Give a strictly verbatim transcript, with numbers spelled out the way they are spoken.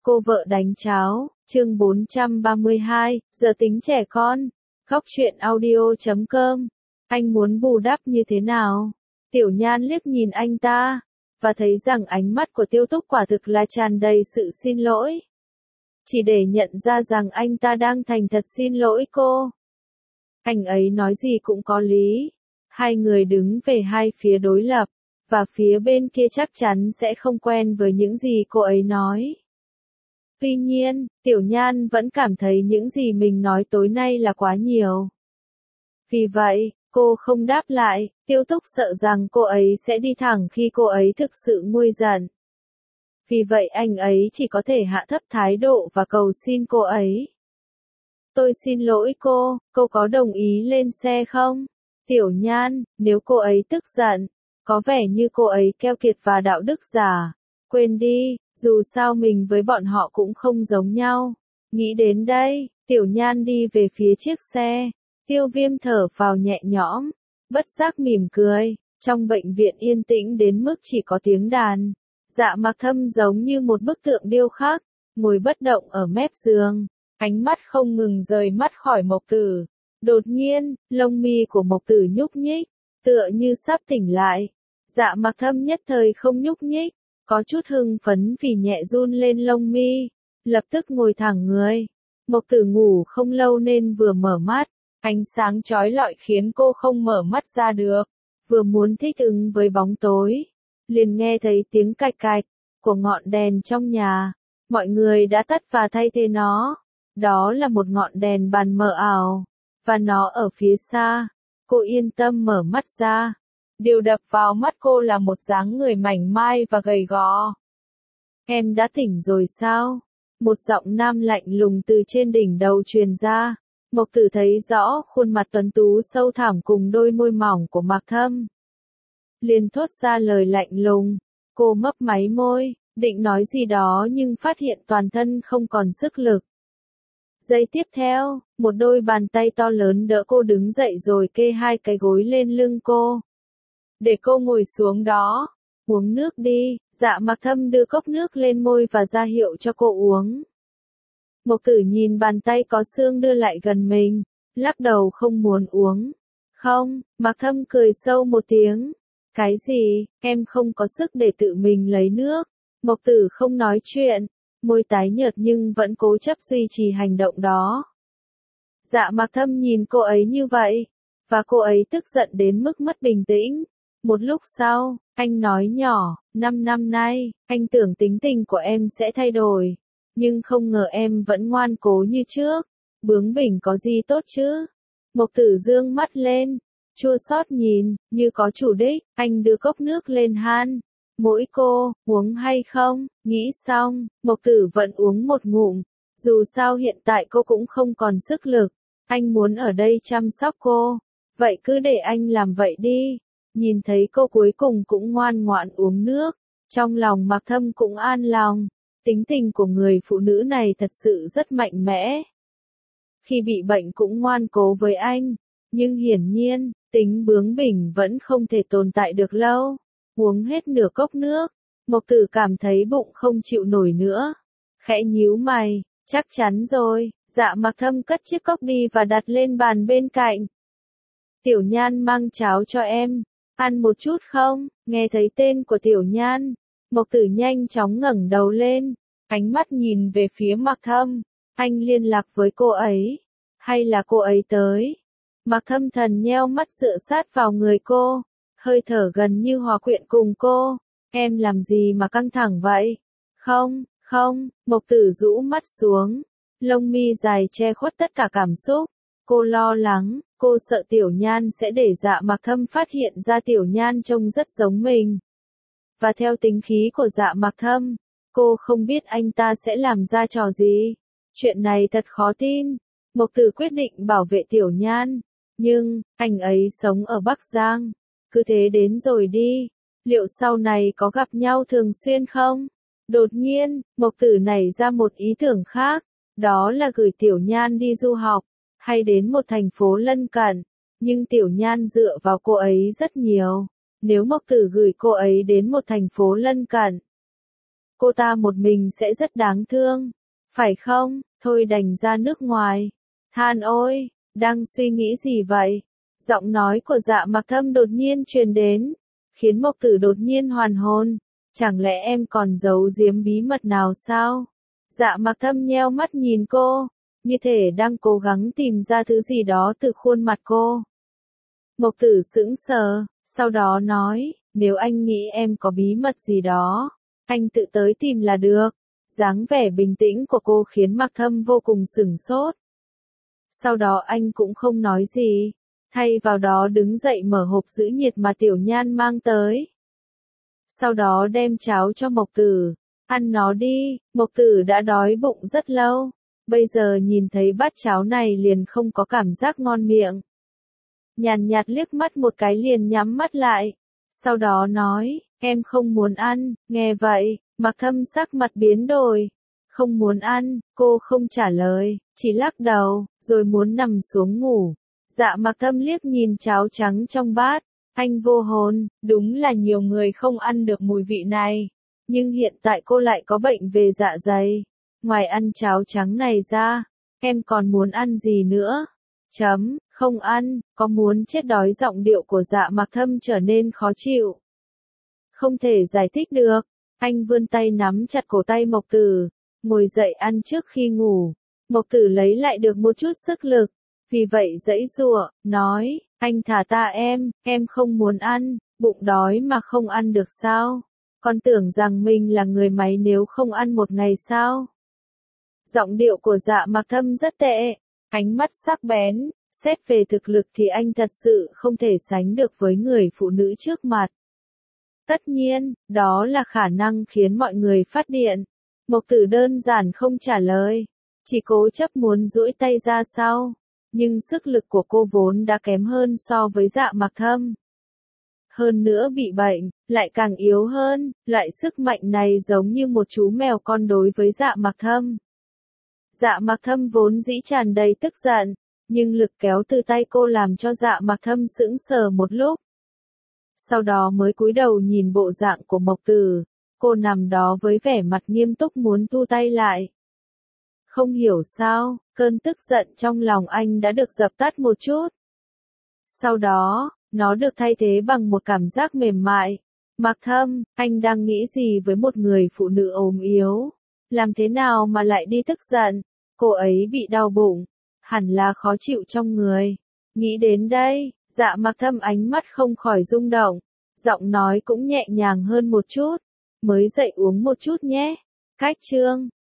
Cô vợ đánh cháo, chương bốn trăm ba mươi hai, giờ tính trẻ con. Góc truyện audio chấm com. Anh muốn bù đắp như thế nào? Tiểu Nhan liếc nhìn anh ta, và thấy rằng ánh mắt của Tiêu Túc quả thực là tràn đầy sự xin lỗi. Chỉ để nhận ra rằng anh ta đang thành thật xin lỗi cô. Anh ấy nói gì cũng có lý. Hai người đứng về hai phía đối lập, và phía bên kia chắc chắn sẽ không quen với những gì cô ấy nói. Tuy nhiên, Tiểu Nhan vẫn cảm thấy những gì mình nói tối nay là quá nhiều. Vì vậy, cô không đáp lại. Tiêu Túc sợ rằng cô ấy sẽ đi thẳng khi cô ấy thực sự nguôi giận. Vì vậy anh ấy chỉ có thể hạ thấp thái độ và cầu xin cô ấy. Tôi xin lỗi cô, cô có đồng ý lên xe không? Tiểu Nhan, nếu cô ấy tức giận, có vẻ như cô ấy keo kiệt và đạo đức giả. Quên đi, dù sao mình với bọn họ cũng không giống nhau. Nghĩ đến đây, Tiểu Nhan đi về phía chiếc xe. Tiêu Viêm thở phào nhẹ nhõm, bất giác mỉm cười. Trong bệnh viện yên tĩnh đến mức chỉ có tiếng đàn. Dạ Mặc Thâm giống như một bức tượng điêu khắc, ngồi bất động ở mép giường, ánh mắt không ngừng rời mắt khỏi Mộc Tử. Đột nhiên, lông mi của Mộc Tử nhúc nhích, tựa như sắp tỉnh lại. Dạ Mặc Thâm nhất thời không nhúc nhích, có chút hưng phấn vì nhẹ run lên lông mi, lập tức ngồi thẳng người. Mộc Tử ngủ không lâu nên vừa mở mắt, ánh sáng chói lọi khiến cô không mở mắt ra được, vừa muốn thích ứng với bóng tối, liền nghe thấy tiếng cạch cạch của ngọn đèn trong nhà. Mọi người đã tắt và thay thế nó. Đó là một ngọn đèn bàn mờ ảo, và nó ở phía xa. Cô yên tâm mở mắt ra. Điều đập vào mắt cô là một dáng người mảnh mai và gầy gò. Em đã tỉnh rồi sao? Một giọng nam lạnh lùng từ trên đỉnh đầu truyền ra. Mộc Tử thấy rõ khuôn mặt tuấn tú sâu thẳm cùng đôi môi mỏng của Mặc Thâm. Liền thốt ra lời lạnh lùng. Cô mấp máy môi, định nói gì đó nhưng phát hiện toàn thân không còn sức lực. Giây tiếp theo, một đôi bàn tay to lớn đỡ cô đứng dậy rồi kê hai cái gối lên lưng cô. Để cô ngồi xuống đó. Uống nước đi. Dạ Mặc Thâm đưa cốc nước lên môi và ra hiệu cho cô uống. Mộc Tử nhìn bàn tay có xương đưa lại gần mình, lắc đầu không muốn uống. Không, Mặc Thâm cười sâu một tiếng. Cái gì, em không có sức để tự mình lấy nước. Mộc Tử không nói chuyện, môi tái nhợt nhưng vẫn cố chấp duy trì hành động đó. Dạ Mặc Thâm nhìn cô ấy như vậy, và cô ấy tức giận đến mức mất bình tĩnh. Một lúc sau, anh nói nhỏ, năm năm nay, anh tưởng tính tình của em sẽ thay đổi, nhưng không ngờ em vẫn ngoan cố như trước. Bướng bỉnh có gì tốt chứ? Mộc Tử dương mắt lên, chua xót nhìn, như có chủ đích. Anh đưa cốc nước lên han. Mỗi cô, uống hay không? Nghĩ xong, Mộc Tử vẫn uống một ngụm. Dù sao hiện tại cô cũng không còn sức lực. Anh muốn ở đây chăm sóc cô. Vậy cứ để anh làm vậy đi. Nhìn thấy cô cuối cùng cũng ngoan ngoãn uống nước. Trong lòng Mặc Thâm cũng an lòng. Tính tình của người phụ nữ này thật sự rất mạnh mẽ. Khi bị bệnh cũng ngoan cố với anh. Nhưng hiển nhiên, tính bướng bỉnh vẫn không thể tồn tại được lâu. Uống hết nửa cốc nước, Mộc Tử cảm thấy bụng không chịu nổi nữa. Khẽ nhíu mày, chắc chắn rồi. Dạ Mặc Thâm cất chiếc cốc đi và đặt lên bàn bên cạnh. Tiểu Nhan mang cháo cho em. Ăn một chút không? Nghe thấy tên của Tiểu Nhan, Mộc Tử nhanh chóng ngẩng đầu lên, ánh mắt nhìn về phía Mặc Thâm. Anh liên lạc với cô ấy, hay là cô ấy tới? Mặc Thâm thần nheo mắt dựa sát vào người cô, hơi thở gần như hòa quyện cùng cô. Em làm gì mà căng thẳng vậy? Không, không. Mộc Tử rũ mắt xuống, lông mi dài che khuất tất cả cảm xúc. Cô lo lắng, cô sợ Tiểu Nhan sẽ để Dạ Mặc Thâm phát hiện ra Tiểu Nhan trông rất giống mình. Và theo tính khí của Dạ Mặc Thâm, cô không biết anh ta sẽ làm ra trò gì. Chuyện này thật khó tin. Mộc Tử quyết định bảo vệ Tiểu Nhan. Nhưng, anh ấy sống ở Bắc Giang. Cứ thế đến rồi đi. Liệu sau này có gặp nhau thường xuyên không? Đột nhiên, Mộc Tử nảy ra một ý tưởng khác. Đó là gửi Tiểu Nhan đi du học, hay đến một thành phố lân cận. Nhưng Tiểu Nhan dựa vào cô ấy rất nhiều. Nếu Mộc Tử gửi cô ấy đến một thành phố lân cận, cô ta một mình sẽ rất đáng thương. Phải không? Thôi đành ra nước ngoài. Than ôi, đang suy nghĩ gì vậy? Giọng nói của Dạ Mặc Thâm đột nhiên truyền đến, khiến Mộc Tử đột nhiên hoàn hồn. Chẳng lẽ em còn giấu giếm bí mật nào sao? Dạ Mặc Thâm nheo mắt nhìn cô, như thể đang cố gắng tìm ra thứ gì đó từ khuôn mặt cô. Mộc Tử sững sờ, sau đó nói, nếu anh nghĩ em có bí mật gì đó, anh tự tới tìm là được. Dáng vẻ bình tĩnh của cô khiến Mặc Thâm vô cùng sửng sốt. Sau đó anh cũng không nói gì, thay vào đó đứng dậy mở hộp giữ nhiệt mà Tiểu Nhan mang tới. Sau đó đem cháo cho Mộc Tử, ăn nó đi. Mộc Tử đã đói bụng rất lâu, bây giờ nhìn thấy bát cháo này liền không có cảm giác ngon miệng. Nhàn nhạt liếc mắt một cái liền nhắm mắt lại, sau đó nói, em không muốn ăn. Nghe vậy, Mặc Thâm sắc mặt biến đổi. Không muốn ăn, cô không trả lời, chỉ lắc đầu, rồi muốn nằm xuống ngủ. Dạ Mặc Thâm liếc nhìn cháo trắng trong bát, anh vô hồn, đúng là nhiều người không ăn được mùi vị này. Nhưng hiện tại cô lại có bệnh về dạ dày. Ngoài ăn cháo trắng này ra, em còn muốn ăn gì nữa? Chấm, không ăn, có muốn chết đói. Giọng điệu của Dạ Mặc Thâm trở nên khó chịu. Không thể giải thích được, anh vươn tay nắm chặt cổ tay Mộc Tử, ngồi dậy ăn trước khi ngủ. Mộc Tử lấy lại được một chút sức lực, vì vậy giãy giụa, nói, anh thả ta em, em không muốn ăn, bụng đói mà không ăn được sao? Con tưởng rằng mình là người máy nếu không ăn một ngày sao? Giọng điệu của Dạ Mặc Thâm rất tệ, ánh mắt sắc bén, xét về thực lực thì anh thật sự không thể sánh được với người phụ nữ trước mặt. Tất nhiên, đó là khả năng khiến mọi người phát điện. Mộc Tử đơn giản không trả lời, chỉ cố chấp muốn duỗi tay ra sau, nhưng sức lực của cô vốn đã kém hơn so với Dạ Mặc Thâm. Hơn nữa bị bệnh, lại càng yếu hơn, loại sức mạnh này giống như một chú mèo con đối với Dạ Mặc Thâm. Dạ Mặc Thâm vốn dĩ tràn đầy tức giận, nhưng lực kéo từ tay cô làm cho Dạ Mặc Thâm sững sờ một lúc. Sau đó mới cúi đầu nhìn bộ dạng của Mộc Tử, cô nằm đó với vẻ mặt nghiêm túc muốn thu tay lại. Không hiểu sao, cơn tức giận trong lòng anh đã được dập tắt một chút. Sau đó, nó được thay thế bằng một cảm giác mềm mại. Mặc Thâm, anh đang nghĩ gì với một người phụ nữ ốm yếu? Làm thế nào mà lại đi tức giận? Cô ấy bị đau bụng, hẳn là khó chịu trong người. Nghĩ đến đây, Dạ Mặc Thâm ánh mắt không khỏi rung động, giọng nói cũng nhẹ nhàng hơn một chút. Mới dậy uống một chút nhé. Cách chương